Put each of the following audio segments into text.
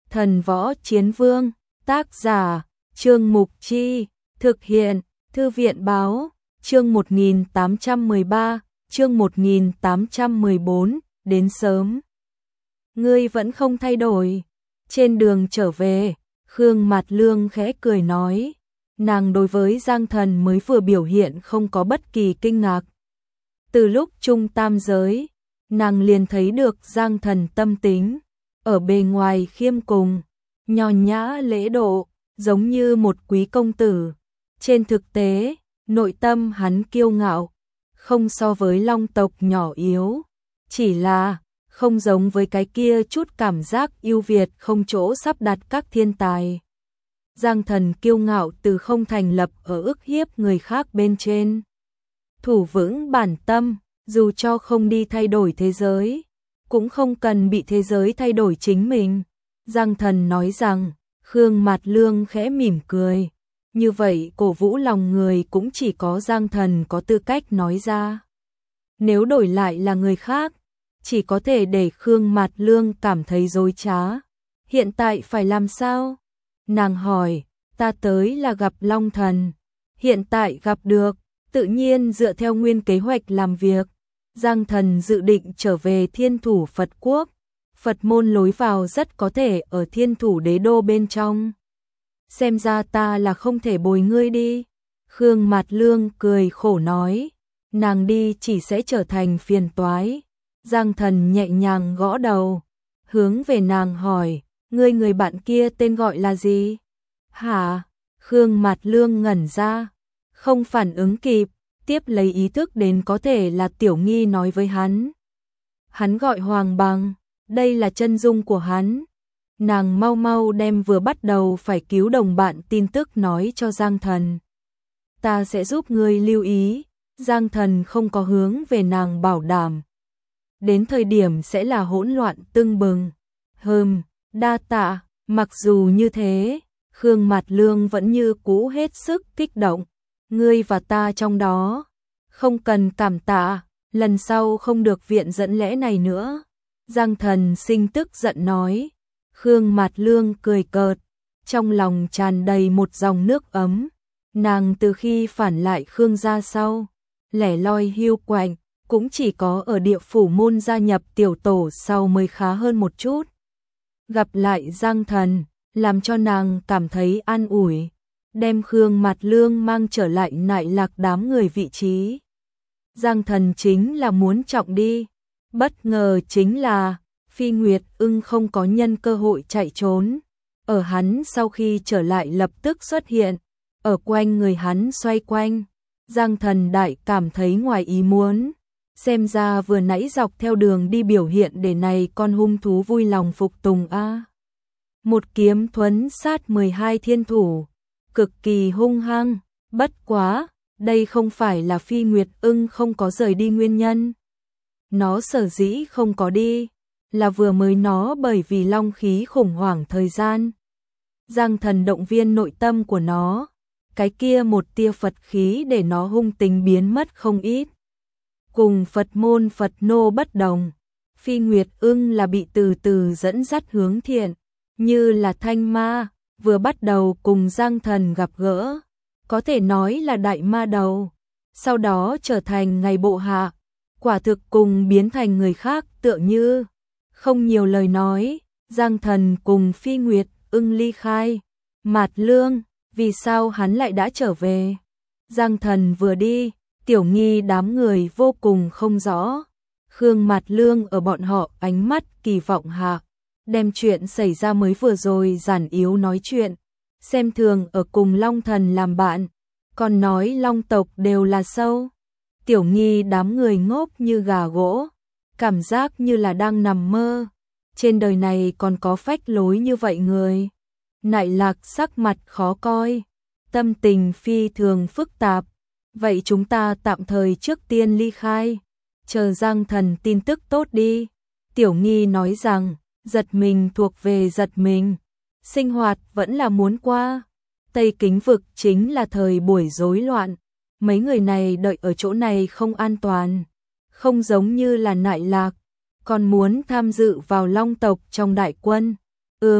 Thần Võ Chiến Vương, tác giả, Trương Mục Chi, thực hiện, Thư viện Báo, chương 1813, chương 1814, đến sớm. Ngươi vẫn không thay đổi. Trên đường trở về, Khương Mạt Lương khẽ cười nói, nàng đối với Giang Thần mới vừa biểu hiện không có bất kỳ kinh ngạc. Từ lúc chung tam giới, nàng liền thấy được Giang Thần tâm tính, ở bề ngoài khiêm cùng, nho nhã lễ độ, giống như một quý công tử. Trên thực tế, nội tâm hắn kiêu ngạo, không so với Long tộc nhỏ yếu, chỉ là không giống với cái kia chút cảm giác ưu việt không chỗ sắp đặt các thiên tài. Giang Thần kiêu ngạo từ không thành lập ở ức hiếp người khác bên trên. Thủ vững bản tâm, dù cho không đi thay đổi thế giới, cũng không cần bị thế giới thay đổi chính mình. Giang Thần nói rằng, Khương Mạt Lương khẽ mỉm cười. Như vậy cổ vũ lòng người cũng chỉ có Giang Thần có tư cách nói ra. Nếu đổi lại là người khác, chỉ có thể để Khương Mạt Lương cảm thấy dối trá. Hiện tại phải làm sao? Nàng hỏi, ta tới là gặp Long Thần. Hiện tại gặp được, tự nhiên dựa theo nguyên kế hoạch làm việc. Giang Thần dự định trở về Thiên Thủ Phật Quốc. Phật môn lối vào rất có thể ở Thiên Thủ Đế Đô bên trong. Xem ra ta là không thể bồi ngươi đi. Khương Mạt Lương cười khổ nói, nàng đi chỉ sẽ trở thành phiền toái. Giang Thần nhẹ nhàng gõ đầu, hướng về nàng hỏi, ngươi người bạn kia tên gọi là gì? Hả? Khương Mạt Lương ngẩn ra, không phản ứng kịp, tiếp lấy ý thức đến có thể là Tiểu Nghi nói với hắn. Hắn gọi Hoàng Bằng, đây là chân dung của hắn. Nàng mau mau đem vừa bắt đầu phải cứu đồng bạn tin tức nói cho Giang Thần. Ta sẽ giúp ngươi lưu ý. Giang Thần không có hướng về nàng bảo đảm. Đến thời điểm sẽ là hỗn loạn tưng bừng. Đa tạ. Mặc dù như thế, Khương Mạt Lương vẫn như cũ hết sức kích động. Ngươi và ta trong đó. Không cần cảm tạ, lần sau không được viện dẫn lẽ này nữa. Giang Thần sinh tức giận nói. Khương Mạt Lương cười cợt, trong lòng tràn đầy một dòng nước ấm. Nàng từ khi phản lại Khương gia sau, lẻ loi hiu quạnh, cũng chỉ có ở địa phủ môn gia nhập tiểu tổ sau mới khá hơn một chút. Gặp lại Giang Thần, làm cho nàng cảm thấy an ủi, đem Khương Mạt Lương mang trở lại Nại Lạc đám người vị trí. Giang Thần chính là muốn trọng đi, bất ngờ chính là Phi Nguyệt Ưng không có nhân cơ hội chạy trốn, ở hắn sau khi trở lại lập tức xuất hiện, ở quanh người hắn xoay quanh. Giang Thần đại cảm thấy ngoài ý muốn, xem ra vừa nãy dọc theo đường đi biểu hiện để này con hung thú vui lòng phục tùng a. Một kiếm thuấn sát 12 thiên thủ, cực kỳ hung hăng, bất quá, đây không phải là Phi Nguyệt Ưng không có rời đi nguyên nhân. Nó sở dĩ không có đi, là vừa mới nó bởi vì long khí khủng hoảng thời gian. Giang Thần động viên nội tâm của nó, cái kia một tia Phật khí để nó hung tính biến mất không ít. Cùng Phật môn Phật nô bất đồng, Phi Nguyệt Ưng là bị từ từ dẫn dắt hướng thiện, như là thanh ma, vừa bắt đầu cùng Giang Thần gặp gỡ, có thể nói là đại ma đầu, sau đó trở thành ngày bộ hạ, quả thực cùng biến thành người khác tựa như. Không nhiều lời nói, Giang Thần cùng Phi Nguyệt Ưng ly khai. Mạt Lương, vì sao hắn lại đã trở về? Giang Thần vừa đi, Tiểu Nghi đám người vô cùng không rõ. Khương Mạt Lương ở bọn họ ánh mắt kỳ vọng hạ, đem chuyện xảy ra mới vừa rồi giản yếu nói chuyện, xem thường ở cùng Long Thần làm bạn, còn nói Long tộc đều là sâu. Tiểu Nghi đám người ngốc như gà gỗ, cảm giác như là đang nằm mơ. Trên đời này còn có phách lối như vậy người. Nại Lạc sắc mặt khó coi, tâm tình phi thường phức tạp. Vậy chúng ta tạm thời trước tiên ly khai, chờ Giang Thần tin tức tốt đi. Tiểu Nghi nói rằng, giật mình thuộc về giật mình, sinh hoạt vẫn là muốn qua. Tây Kính vực chính là thời buổi rối loạn, mấy người này đợi ở chỗ này không an toàn, không giống như là Nại Lạc, còn muốn tham dự vào Long tộc trong đại quân.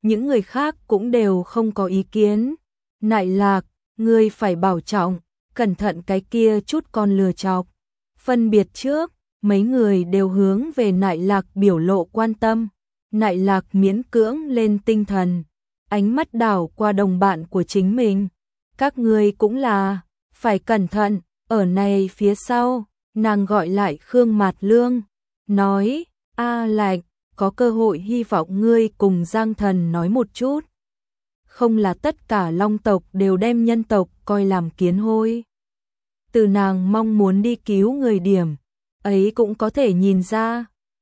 những người khác cũng đều không có ý kiến. Nại Lạc, ngươi phải bảo trọng, cẩn thận cái kia chút con lừa chọc. Phân biệt trước, mấy người đều hướng về Nại Lạc biểu lộ quan tâm. Nại Lạc miễn cưỡng lên tinh thần, ánh mắt đảo qua đồng bạn của chính mình. Các ngươi cũng là, phải cẩn thận, ở này phía sau, nàng gọi lại Khương Mạt Lương, nói, A Lạch, có cơ hội hy vọng ngươi cùng Giang Thần nói một chút. Không là tất cả Long tộc đều đem nhân tộc coi làm kiến hôi. Từ nàng mong muốn đi cứu người điểm, ấy cũng có thể nhìn ra.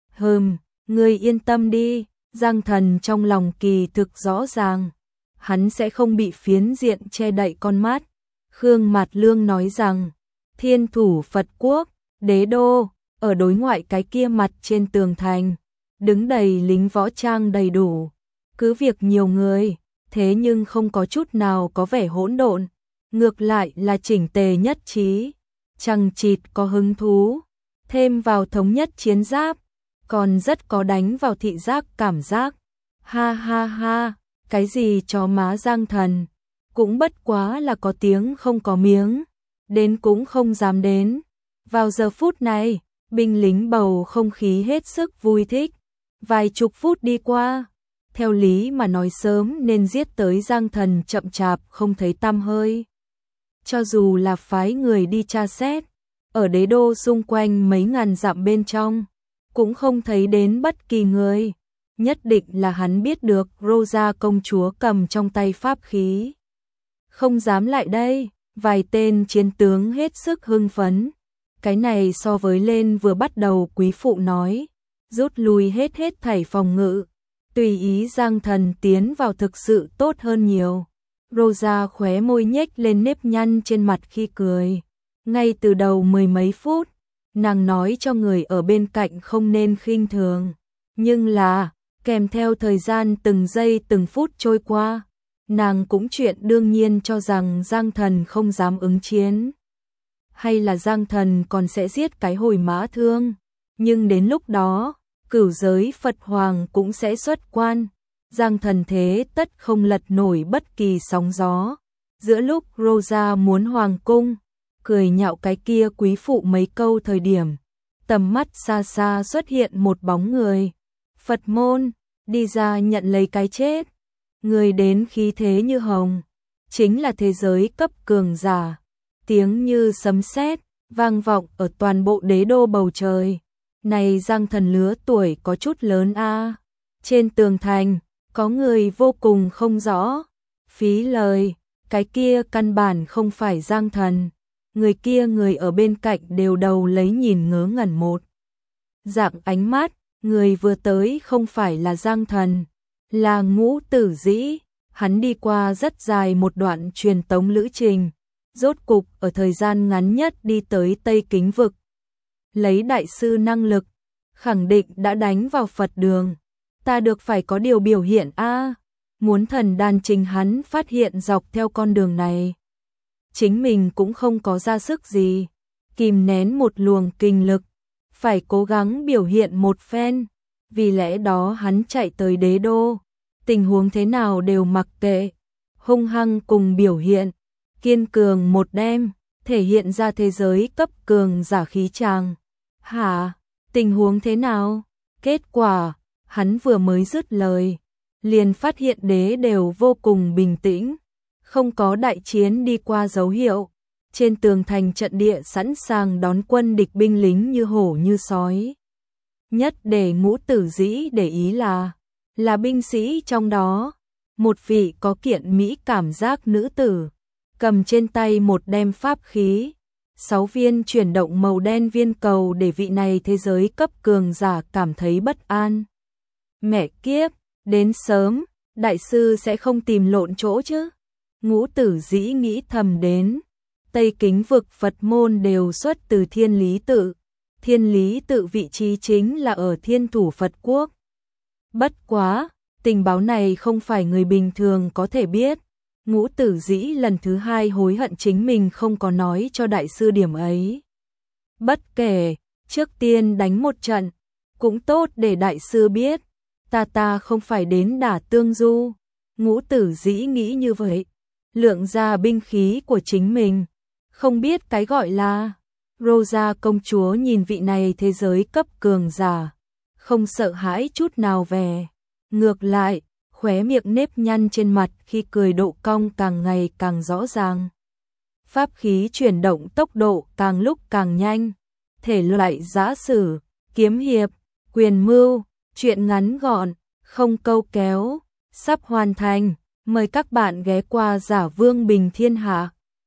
Ngươi yên tâm đi, Giang Thần trong lòng kỳ thực rõ ràng, hắn sẽ không bị phiến diện che đậy con mắt. Khương Mạt Lương nói rằng, Thiên Thủ Phật Quốc, Đế Đô, ở đối ngoại cái kia mặt trên tường thành, đứng đầy lính võ trang đầy đủ, cứ việc nhiều người, thế nhưng không có chút nào có vẻ hỗn độn, ngược lại là chỉnh tề nhất trí, chằng chịt có hứng thú, thêm vào thống nhất chiến giáp, còn rất có đánh vào thị giác cảm giác. Ha ha ha, cái gì chó má Giang Thần, cũng bất quá là có tiếng không có miếng, đến cũng không dám đến. Vào giờ phút này, binh lính bầu không khí hết sức vui thích. Vài chục phút đi qua, theo lý mà nói sớm nên giết tới Giang Thần chậm chạp không thấy tăm hơi. Cho dù là phái người đi tra xét, ở đế đô xung quanh mấy ngàn dặm bên trong, cũng không thấy đến bất kỳ người. Nhất định là hắn biết được Rosa công chúa cầm trong tay pháp khí. Không dám lại đây, vài tên chiến tướng hết sức hưng phấn. Cái này so với lên vừa bắt đầu quý phụ nói, rút lui hết thảy phòng ngự, tùy ý Giang Thần tiến vào thực sự tốt hơn nhiều. Rosa khóe môi nhếch lên nếp nhăn trên mặt khi cười. Ngay từ đầu mười mấy phút, nàng nói cho người ở bên cạnh không nên khinh thường. Nhưng là, kèm theo thời gian từng giây từng phút trôi qua, nàng cũng chuyện đương nhiên cho rằng Giang Thần không dám ứng chiến. Hay là Giang Thần còn sẽ giết cái hồi mã thương. Nhưng đến lúc đó, cửu giới Phật Hoàng cũng sẽ xuất quan. Giang Thần thế tất không lật nổi bất kỳ sóng gió. Giữa lúc Rosa muốn hoàng cung, cười nhạo cái kia quý phụ mấy câu thời điểm, tầm mắt xa xa xuất hiện một bóng người. Phật môn, đi ra nhận lấy cái chết. Người đến khí thế như hồng, chính là thế giới cấp cường giả. Tiếng như sấm sét vang vọng ở toàn bộ đế đô bầu trời. Này Giang Thần lứa tuổi có chút lớn a. Trên tường thành, có người vô cùng không rõ. Phí lời, cái kia căn bản không phải Giang Thần. Người kia người ở bên cạnh đều đầu lấy nhìn ngớ ngẩn một dạng ánh mắt, người vừa tới không phải là Giang Thần, là Ngũ Tử Dĩ. Hắn đi qua rất dài một đoạn truyền tống lữ trình, rốt cục ở thời gian ngắn nhất đi tới Tây Kính Vực. Lấy đại sư năng lực, khẳng định đã đánh vào Phật đường. Ta được phải có điều biểu hiện a. Muốn thần đàn trình hắn phát hiện dọc theo con đường này. Chính mình cũng không có ra sức gì, kìm nén một luồng kinh lực, phải cố gắng biểu hiện một phen. Vì lẽ đó hắn chạy tới đế đô, tình huống thế nào đều mặc kệ, hung hăng cùng biểu hiện, kiên cường một đêm, thể hiện ra thế giới cấp cường giả khí tràng. Hả? Tình huống thế nào? Kết quả, hắn vừa mới dứt lời, liền phát hiện đế đều vô cùng bình tĩnh, không có đại chiến đi qua dấu hiệu. Trên tường thành trận địa sẵn sàng đón quân địch binh lính như hổ như sói. Nhất để Ngũ Tử Dĩ để ý là binh sĩ trong đó, một vị có kiện mỹ cảm giác nữ tử, cầm trên tay một đem pháp khí, 6 viên chuyển động màu đen viên cầu để vị này thế giới cấp cường giả cảm thấy bất an. Mẹ kiếp, đến sớm, đại sư sẽ không tìm lộn chỗ chứ? Ngũ Tử Dĩ nghĩ thầm đến. Tây Kính Vực Phật môn đều xuất từ Thiên Lý Tự. Thiên Lý Tự vị trí chính là ở Thiên Thủ Phật Quốc. Bất quá, tình báo này không phải người bình thường có thể biết. Ngũ Tử Dĩ lần thứ 2 hối hận chính mình không có nói cho đại sư điểm ấy. Bất kể, trước tiên đánh một trận, cũng tốt để đại sư biết. ta không phải đến đả tương du. Ngũ Tử Dĩ nghĩ như vậy, lượng ra binh khí của chính mình, không biết cái gọi là. Rosa công chúa nhìn vị này thế giới cấp cường giả, không sợ hãi chút nào về. Ngược lại, khóe miệng nếp nhăn trên mặt khi cười độ cong càng ngày càng rõ ràng. Pháp khí chuyển động tốc độ càng lúc càng nhanh. Thể loại giã sử, kiếm hiệp, quyền mưu, truyện ngắn gọn, không câu kéo, sắp hoàn thành. Mời các bạn ghé qua Giả Vương Bình Thiên Hạ.